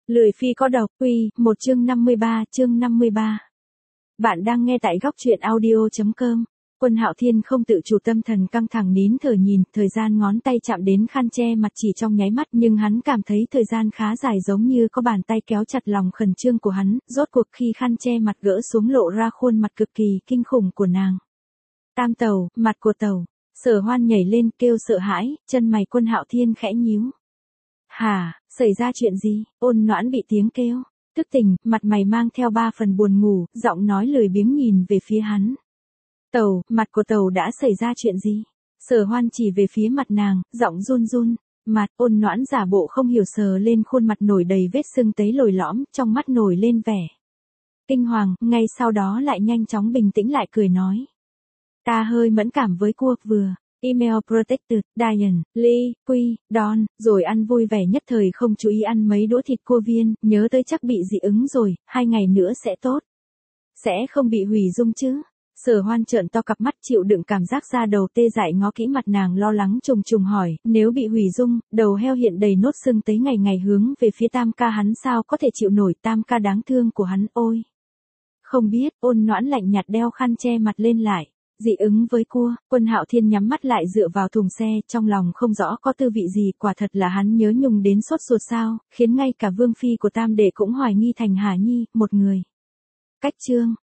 Lười phi có độc, một chương 53. Bạn đang nghe tại góc truyện audio.com. Quân Hạo Thiên không tự chủ, tâm thần căng thẳng nín thở nhìn, thời gian ngón tay chạm đến khăn che mặt chỉ trong nháy mắt, nhưng hắn cảm thấy thời gian khá dài, giống như có bàn tay kéo chặt lòng khẩn trương của hắn. Rốt cuộc khi khăn che mặt gỡ xuống, lộ ra khuôn mặt cực kỳ kinh khủng của nàng. Tam Tẩu, mặt của Tẩu. Sở Hoan nhảy lên kêu sợ hãi, chân mày Quân Hạo Thiên khẽ nhíu. Hả, xảy ra chuyện gì? Ôn Noãn bị tiếng kêu thức tỉnh, mặt mày mang theo 3 phần buồn ngủ, giọng nói lười biếng nhìn về phía hắn. Tẩu, mặt của Tẩu đã xảy ra chuyện gì? Sở Hoan chỉ về phía mặt nàng, giọng run run. Mặt. Ôn Noãn giả bộ không hiểu, sờ lên khuôn mặt nổi đầy vết sưng tấy lồi lõm, trong mắt nổi lên vẻ kinh hoàng, ngay sau đó lại nhanh chóng bình tĩnh lại, cười nói. Ta hơi mẫn cảm với cua, vừa email protected, Diane, Lee, Quy, Don, rồi ăn vui vẻ nhất thời không chú ý ăn mấy đũa thịt cua viên, nhớ tới chắc bị dị ứng rồi, 2 ngày nữa sẽ tốt. Sẽ không bị hủy dung chứ? Sở Hoan trợn to cặp mắt, chịu đựng cảm giác da đầu tê dại, ngó kỹ mặt nàng, lo lắng trùng trùng hỏi, nếu bị hủy dung, đầu heo hiện đầy nốt sưng tấy ngày ngày hướng về phía Tam ca, hắn sao có thể chịu nổi, Tam ca đáng thương của hắn, ôi. Không biết. Ôn Noãn lạnh nhạt đeo khăn che mặt lên lại. Dị ứng với cua. Quân Hạo Thiên nhắm mắt lại dựa vào thùng xe, trong lòng không rõ có tư vị gì, quả thật là hắn nhớ nhung đến sốt ruột sao, khiến ngay cả vương phi của Tam đệ cũng hoài nghi thành Hà Nhi, một người. Cách chương.